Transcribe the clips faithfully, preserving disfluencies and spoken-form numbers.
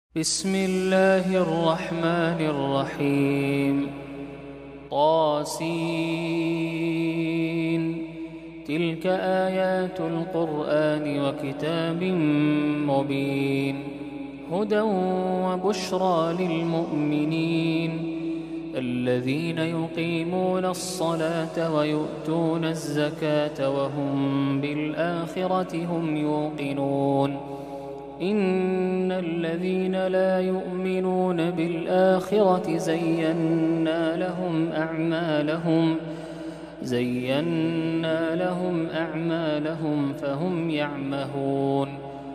بسم الله الرحمن الرحيم. طاسين. تلك آيات القرآن وكتاب مبين، هدى وبشرى للمؤمنين الذين يقيمون الصلاة ويؤتون الزكاة وهم بالآخرة هم يوقنون. إن الذين لا يؤمنون بالآخرة زينا لهم أعمالهم زينا لهم أعمالهم فهم يعمهون.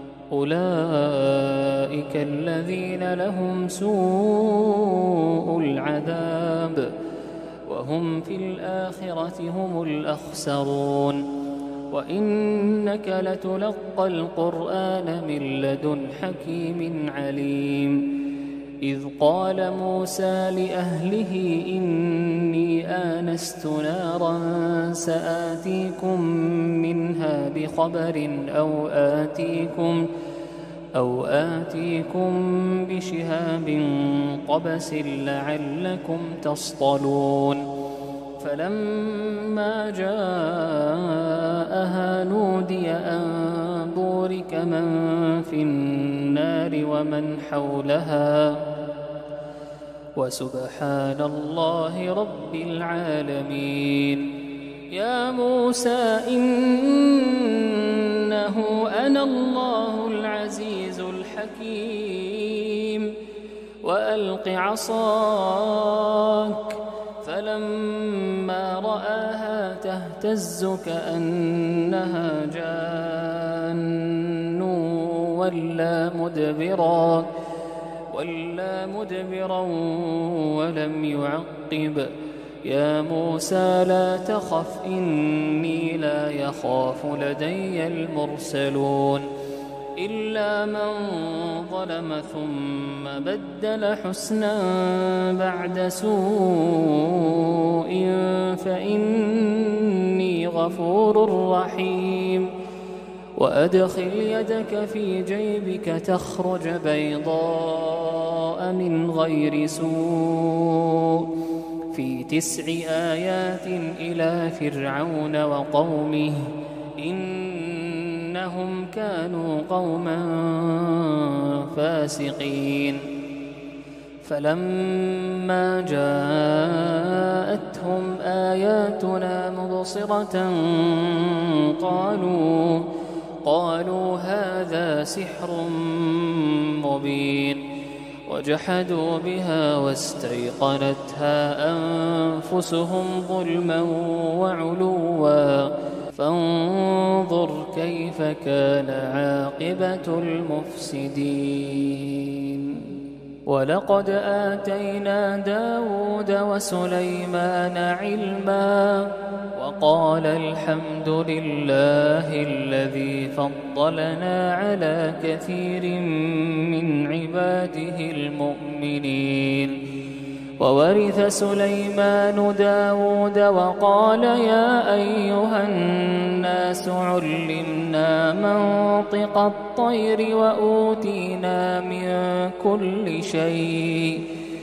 أولئك الذين لهم سوء العذاب وهم في الآخرة هم الأخسرون. وإنك لتلقى القرآن من لدن حكيم عليم. إذ قال موسى لأهله إني آنست نارا سآتيكم منها بخبر أو آتيكم أو آتيكم بشهاب قبس لعلكم تصطلون. فلما جاءها نودي أن بورك من في النار ومن حولها وسبحان الله رب العالمين. يا موسى إنه أنا الله العزيز الحكيم. وألق عصاك. فلما رآها تهتز كأنها جان ولا مدبرا ولا مدبرا ولم يعقب. يا موسى لا تخف إني لا يخاف لدي المرسلون. إلا من ظلم ثم بدل حسنا بعد سوء فإني غفور رحيم. وأدخل يدك في جيبك تخرج بيضاء من غير سوء في تسع آيات إلى فرعون وقومه إنهم كانوا قوما فاسقين. فلما جاءتهم آياتنا مبصرة قالوا قالوا هذا سحر مبين. وجحدوا بها واستيقنتها أنفسهم ظلما وعلوا فانظر كيف كان عاقبة المفسدين. ولقد آتينا داود وسليمان علما وقال الحمد لله الذي فضلنا على كثير من عباده المؤمنين. وورث سليمان داود وقال يا أيها الناس علمنا منطق الطير وأوتينا من كل شيء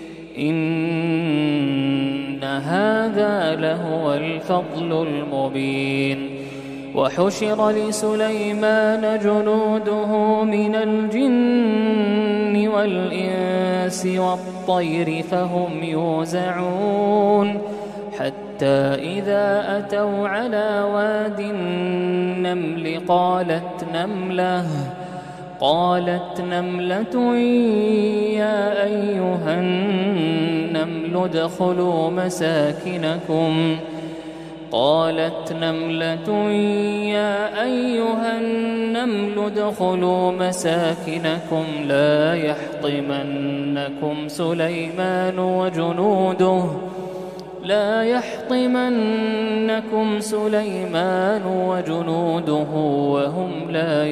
إن هذا لهو الفضل المبين. وحشر لسليمان جنوده من الجن والإنس والطير فهم يوزعون حتى إذا أتوا على واد النمل قالت نملة قالت نملة يا أيها النمل ادخلوا مساكنكم قالت نملة يا أيها النمل ادخلوا مساكنكم لا يحطمنكم سليمان وجنوده لا يحطمنكم سليمان وجنوده وهم لا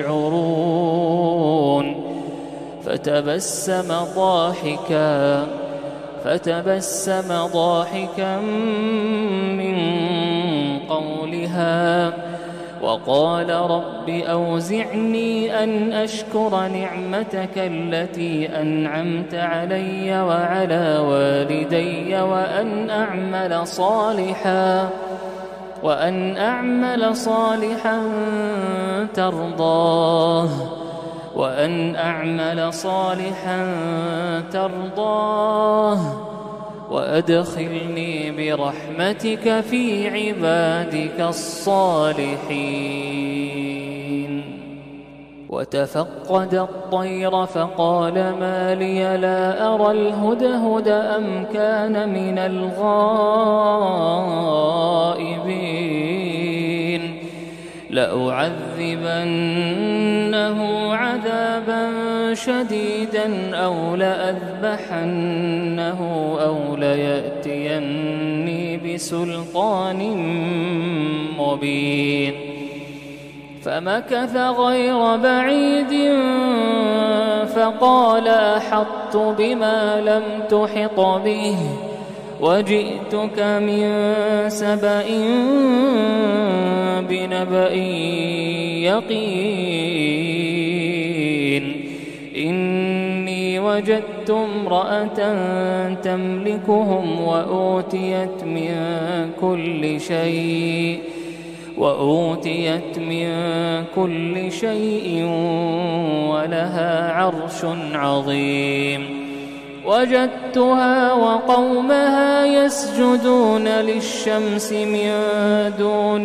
يشعرون. فتبسم ضاحكا فتبسم ضاحكا من قولها وقال رب أوزعني أن أشكر نعمتك التي أنعمت علي وعلى والدي وأن أعمل صالحا وأن أعمل صالحا ترضاه وأن أعمل صالحا ترضاه وأدخلني برحمتك في عبادك الصالحين. وتفقد الطير فقال ما لي لا أرى الهدهد أم كان من الغائبين لأعذبنه عذابا شديدا أو لأذبحنه أو ليأتيني بسلطان مبين. فمكث غير بعيد فقال أحطت بما لم تحط به وجئتك من سبأ بنبأ يقين إني وجدت امرأة تملكهم وأوتيت من كل شيء وأوتيت من كل شيء ولها عرش عظيم. وجدتها وقومها يسجدون للشمس من دون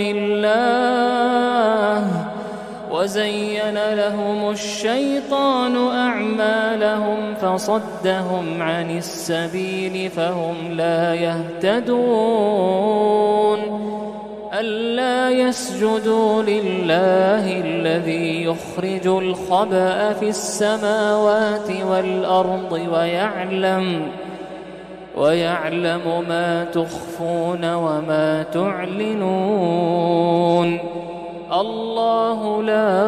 الله وزين لهم الشيطان أعمالهم فصدهم عن السبيل فهم لا يهتدون. ألا يسجدوا لله الذي يخرج الخبأ في السماوات والأرض ويعلم ويعلم ما تخفون وما تعلنون. الله لا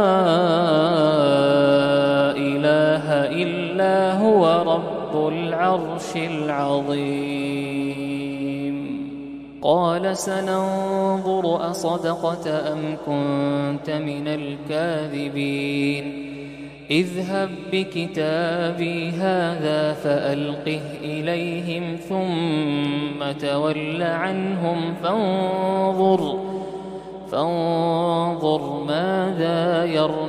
إله إلا هو رب العرش العظيم. قال سننظر أصدقت أم كنت من الكاذبين اذهب بكتابي هذا فألقه إليهم ثم تول عنهم فانظر فانظر ماذا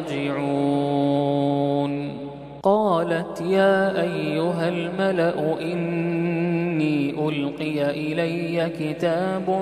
يرجعون. قالت يا أيها الملأ إني ألقي إلي كتاب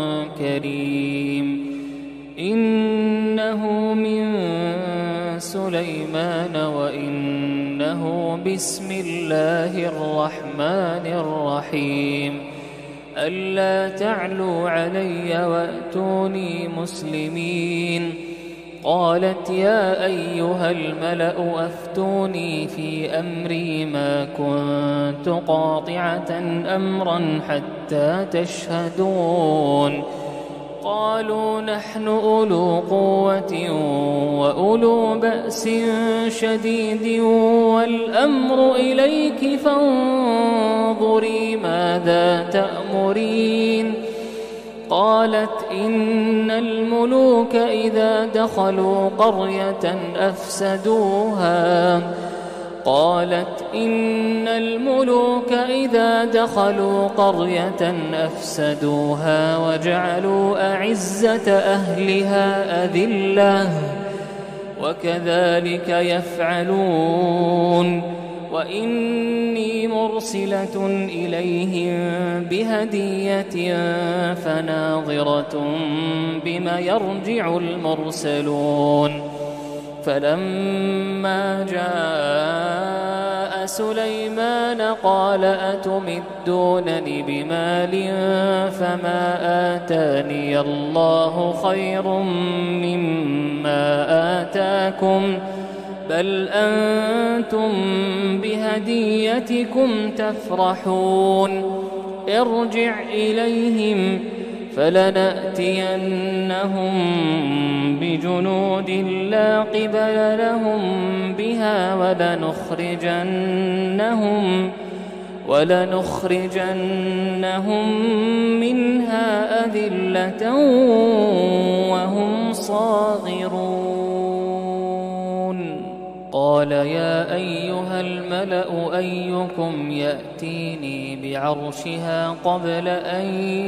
كريم إنه من سليمان وإنه بسم الله الرحمن الرحيم ألا تعلوا علي وأتوني مسلمين. قالت يا أيها الملأ أفتوني في أمري ما كنت قاطعة أمرا حتى تشهدون. قالوا نحن أولو قوة وأولو بأس شديد والأمر إليك فانظري ماذا تأمرين. قالت إن الملوك إذا دخلوا قرية أفسدوها قالت إن الملوك إذا دخلوا قرية أفسدوها وجعلوا أعزة أهلها أذلة وكذلك يفعلون. وإني مرسلة إليهم بهدية فناظرة بما يرجع المرسلون. فلما جاء سليمان قال أتمدونني بمال فما آتاني الله خير مما آتاكم بل أنتم بهديتكم تفرحون. ارجع إليهم فلنأتينهم بجنود لا قبل لهم بها ولنخرجنهم ولنخرجنهم منها أذلة وهم صاغرون. صاغرون قال يا أيها الملأ أيكم يأتيني بعرشها قبل أن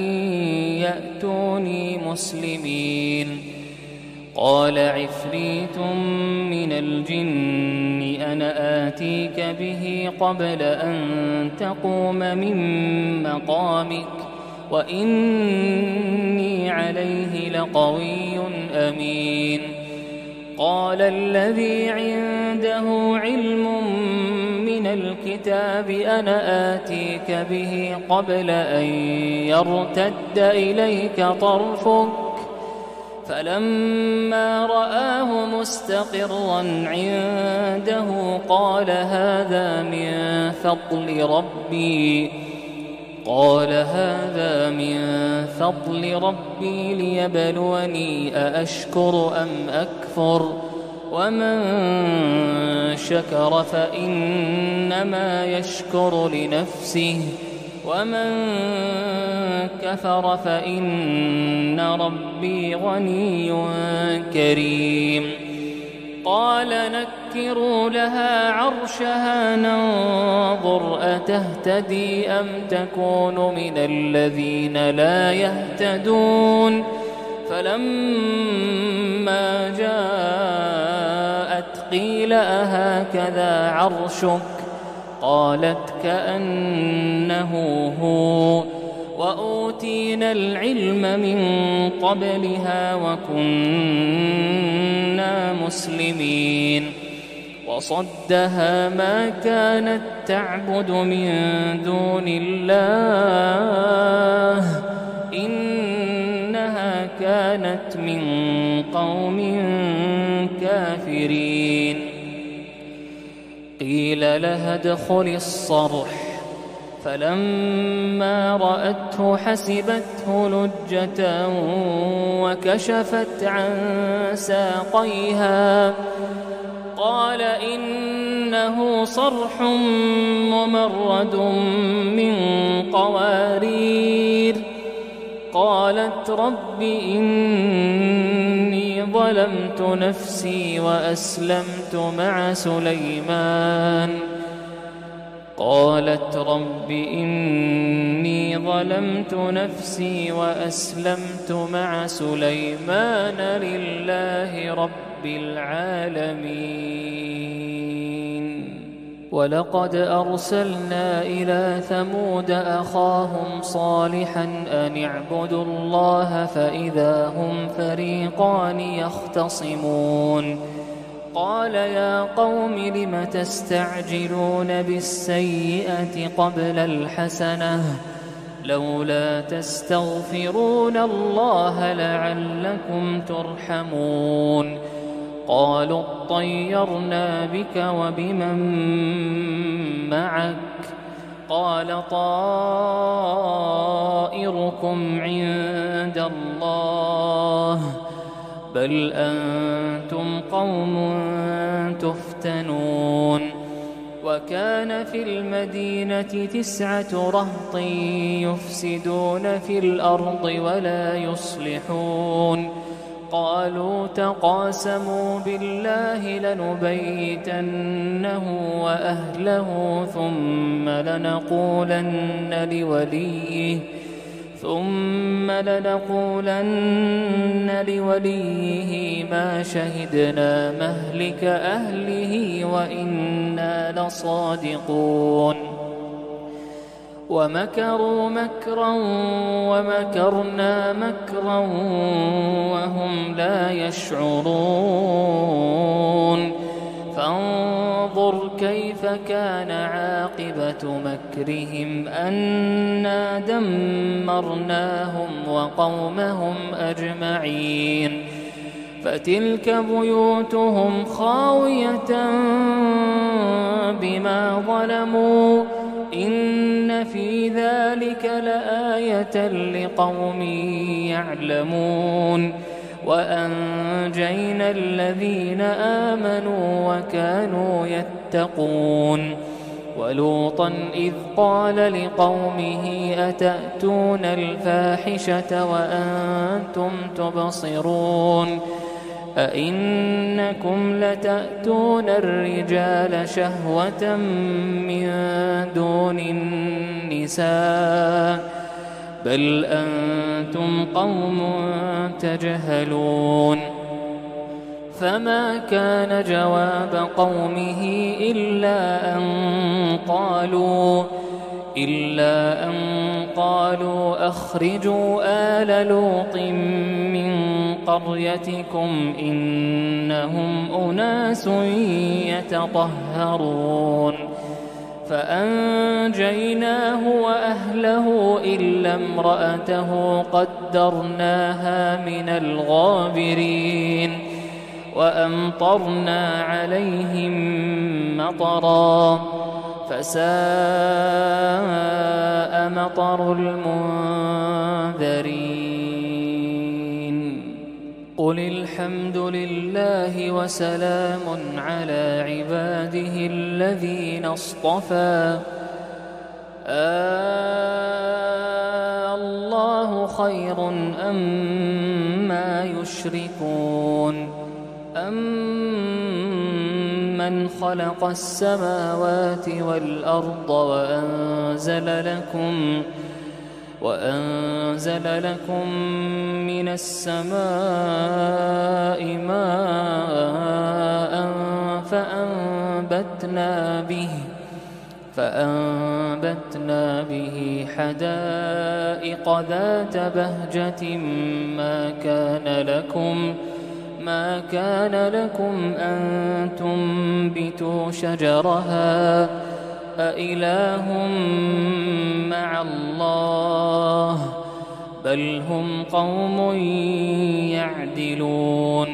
يأتوني مسلمين قال عفريت من الجن أنا آتيك به قبل أن تقوم من مقامك وإني عليه لقوي أمين قال الذي عنده علم من الكتاب أنا آتيك به قبل أن يرتد إليك طرفك فلما رآه مستقرا عنده قال هذا من فضل ربي قال هذا من فضل ربي ليبلوني أأشكر أم أكفر ومن شكر فإنما يشكر لنفسه ومن كفر فإن ربي غني كريم قال نكروا لها عرشها ننظر أتهتدي أم تكون من الذين لا يهتدون فلما جاءت قيل أهكذا عرشك قالت كأنه هو وأوتينا العلم من قبلها وكنا مسلمين وصدها ما كانت تعبد من دون الله إنها كانت من قوم كافرين قيل لها ادخل الصرح فلما رأته حسبته لجة وكشفت عن ساقيها قال إنه صرح ممرد من قوارير قالت رب إني ظلمت نفسي وأسلمت مع سليمان قالت رب إني ظلمت نفسي وأسلمت مع سليمان لله رب العالمين ولقد أرسلنا إلى ثمود أخاهم صالحا أن اعبدوا الله فإذا هم فريقان يختصمون قال يا قوم لم تستعجلون بالسيئة قبل الحسنة لولا تستغفرون الله لعلكم ترحمون قالوا اطيرنا بك وبمن معك قال طائركم عند الله بل أنتم قوم تفتنون وكان في المدينة تسعة رهط يفسدون في الأرض ولا يصلحون قالوا تقاسموا بالله لنبيتنه وأهله ثم لنقولن لوليه ثم لنقولن لوليه ما شهدنا مهلك أهله وإنا لصادقون ومكروا مكرا ومكرنا مكرا وهم لا يشعرون فانظر كيف كان عاقبة مكرهم أنا دمرناهم وقومهم أجمعين فتلك بيوتهم خاوية بما ظلموا إن في ذلك لآية لقوم يعلمون وأنجينا الذين آمنوا وكانوا يتقون ولوطا إذ قال لقومه أتأتون الفاحشة وأنتم تبصرون أئنكم لتأتون الرجال شهوة من دون النساء بل أنتم قوم تجهلون فما كان جواب قومه إلا أن قالوا إلا أن قالوا أخرجوا آل لوط من قريتكم إنهم أناس يتطهرون فأنجيناه وأهله إلا امرأته قدرناها من الغابرين وأمطرنا عليهم مطرا فساء مطر المنذرين قل الحمد لله وسلام على عباده الذين اصطفى آه الله خير أما يشركون أمن خلق السماوات والأرض وأنزل لكم وأنزل لكم من السماء ماء فأنبتنا به فأنبتنا به حدائق ذات بهجة ما كان لكم ما كان لكم أن تنبتوا شجرها أإله مع الله بل هم قوم يعدلون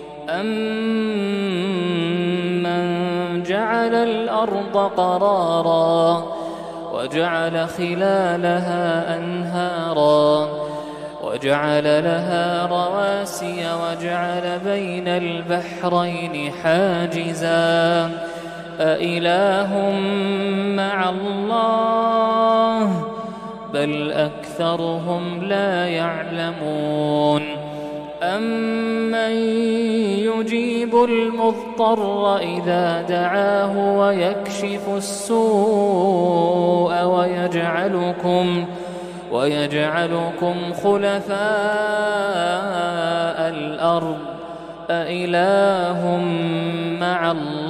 أمن جعل الأرض قرارا وجعل خلالها أنهارا وجعل لها رواسي وجعل بين البحرين حاجزا أإله مع الله بل أكثرهم لا يعلمون أمن يجيب المضطر إذا دعاه ويكشف السوء ويجعلكم ويجعلكم خلفاء الأرض أإله مع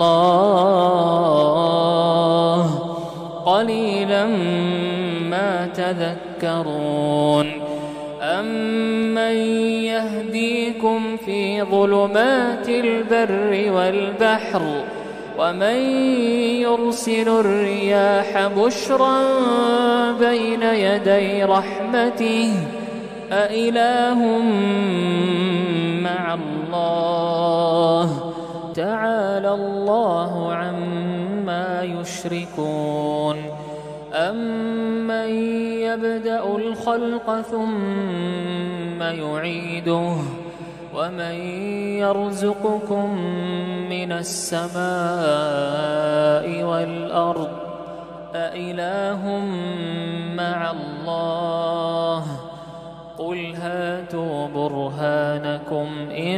الله قليلا ما تذكرون أمن يهديكم في ظلمات البر والبحر ومن يرسل الرياح بشرا بين يدي رحمته أإله مع الله تعالى الله عما يشركون أمن يبدأ الخلق ثم يعيده ومن يرزقكم من السماء والأرض أإله مع الله قل هاتوا برهانكم إن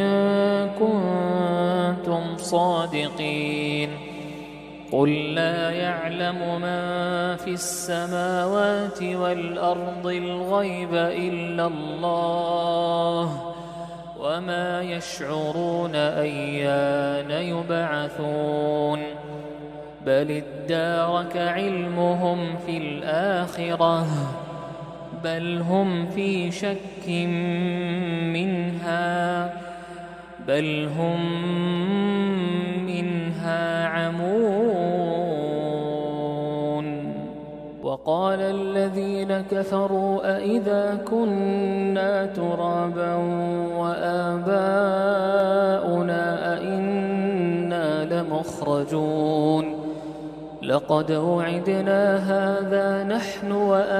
كنتم صادقين قل لا يعلم من في السماوات والأرض الغيب إلا الله وما يشعرون أيان يبعثون بل ادارك علمهم في الآخرة بل هم في شك منها بل هم منها عمون وقال الذين كفروا أئذا كنا ترابا وآباؤنا أئنا لمخرجون لقد وعدنا هذا نحن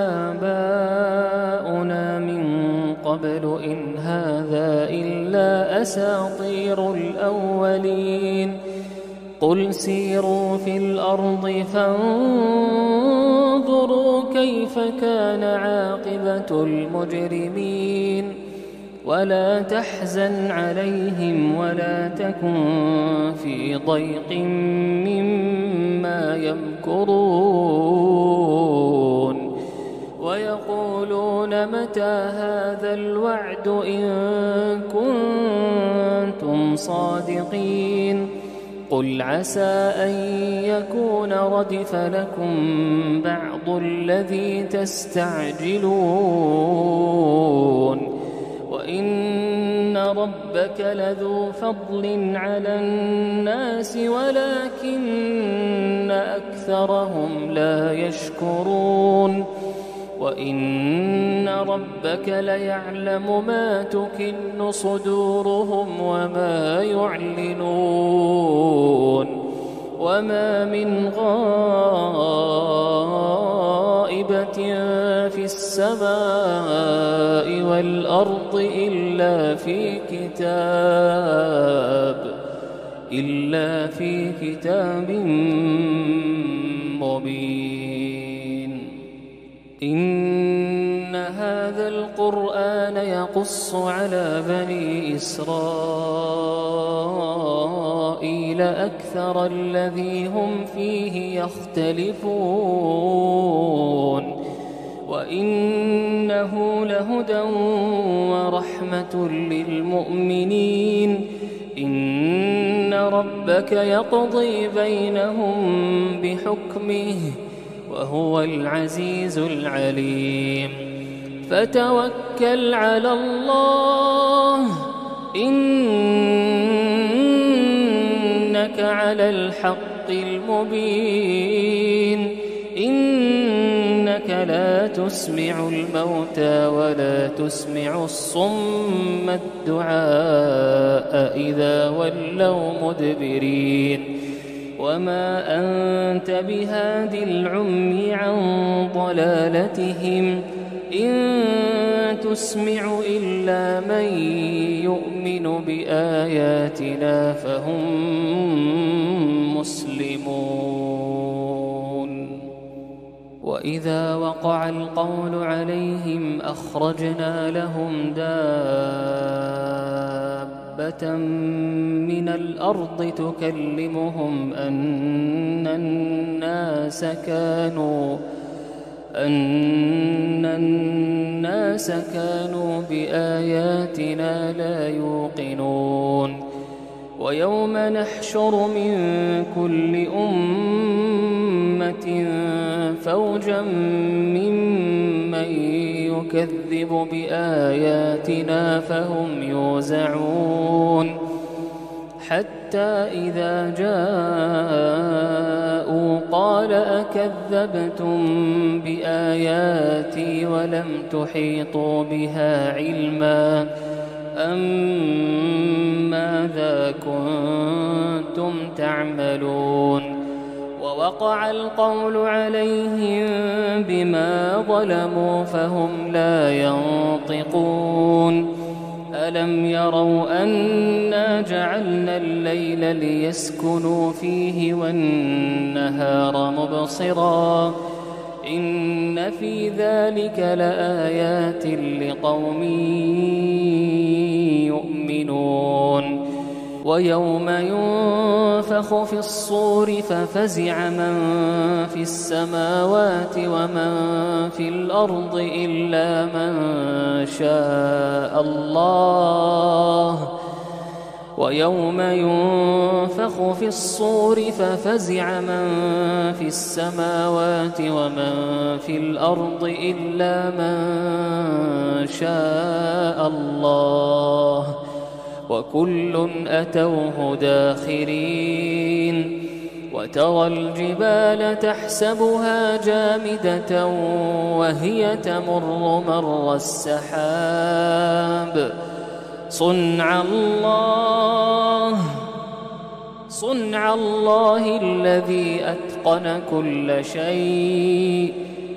وآباؤنا من قبل إن هذا إلا أساطير الأولين قل سيروا في الأرض فانظروا كيف كان عاقبة المجرمين ولا تحزن عليهم ولا تكن في ضيق مما يمكرون ويقولون متى هذا الوعد إن كنتم صادقين قل عسى أن يكون ردف لكم بعض الذي تستعجلون وإن ربك لذو فضل على الناس ولكن أكثرهم لا يشكرون وإن ربك ليعلم ما تكن صدورهم وما يعلنون وما من غائبة في السماء والأرض إلا في كتاب إلا في كتاب مبين إن هذا القرآن يقص على بني إسرائيل أكثر الذي هم فيه يختلفون وإنه لهدى ورحمة للمؤمنين إن ربك يقضي بينهم بحكمه وهو العزيز العليم فتوكل على الله إنك على الحق المبين إنك لا تسمع الموتى ولا تسمع الصم الدعاء إذا ولوا مدبرين وما أنت بهاد العمي عن ضلالتهم إن تسمع إلا من يؤمن بآياتنا فهم مسلمون وإذا وقع القول عليهم أخرجنا لهم دابة من الأرض تكلمهم أن الناس كانوا أن الناس كانوا بآياتنا لا يوقنون ويوم نحشر من كل أمة فوجا ممن يكذب بآياتنا فهم يوزعون حتى إذا جاءوا قال أكذبتم بآياتي ولم تحيطوا بها علما أم ماذا كنتم تعملون ووقع القول عليهم بما ظلموا فهم لا ينطقون ألم يروا أنا جعلنا الليل ليسكنوا فيه والنهار مبصرا إن في ذلك لآيات لقوم يؤمنون ويوم ينفخ في الصور ففزع من في السماوات ومن في الأرض إلا من شاء الله ويوم ينفخ في الصور ففزع من في السماوات ومن في الأرض إلا من شاء الله وكل أتوه داخرين وترى الجبال تحسبها جامدة وهي تمر مر السحاب صنع الله صنع الله الذي أتقن كل شيء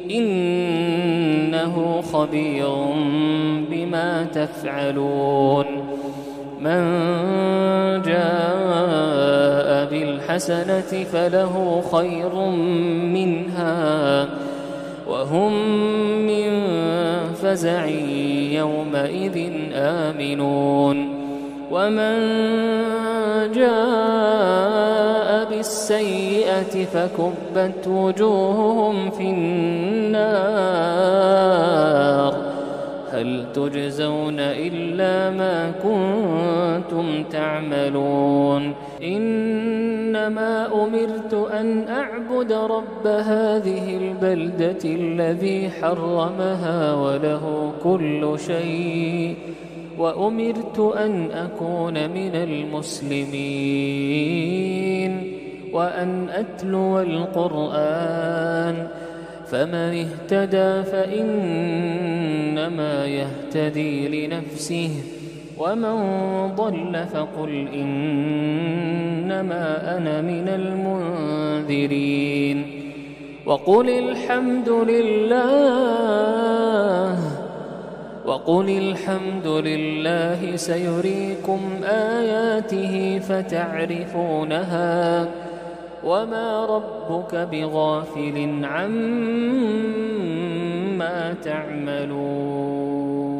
إنه خبير بما تفعلون من جاء بالحسنة فله خير منها وهم من فزع يومئذ آمنون ومن جاء بالسيئة فكبت وجوههم في النار هل تجزون إلا ما كنتم تعملون إنما أمرت أن أعبد رب هذه البلدة الذي حرمها وله كل شيء وأمرت أن أكون من المسلمين وأن أتلو القرآن فمن اهتدى فإنما يهتدي لنفسه ومن ضل فقل إنما أنا من المنذرين وقل الحمد لله وقل الحمد لله سيريكم آياته فتعرفونها وما ربك بغافل عما تعملون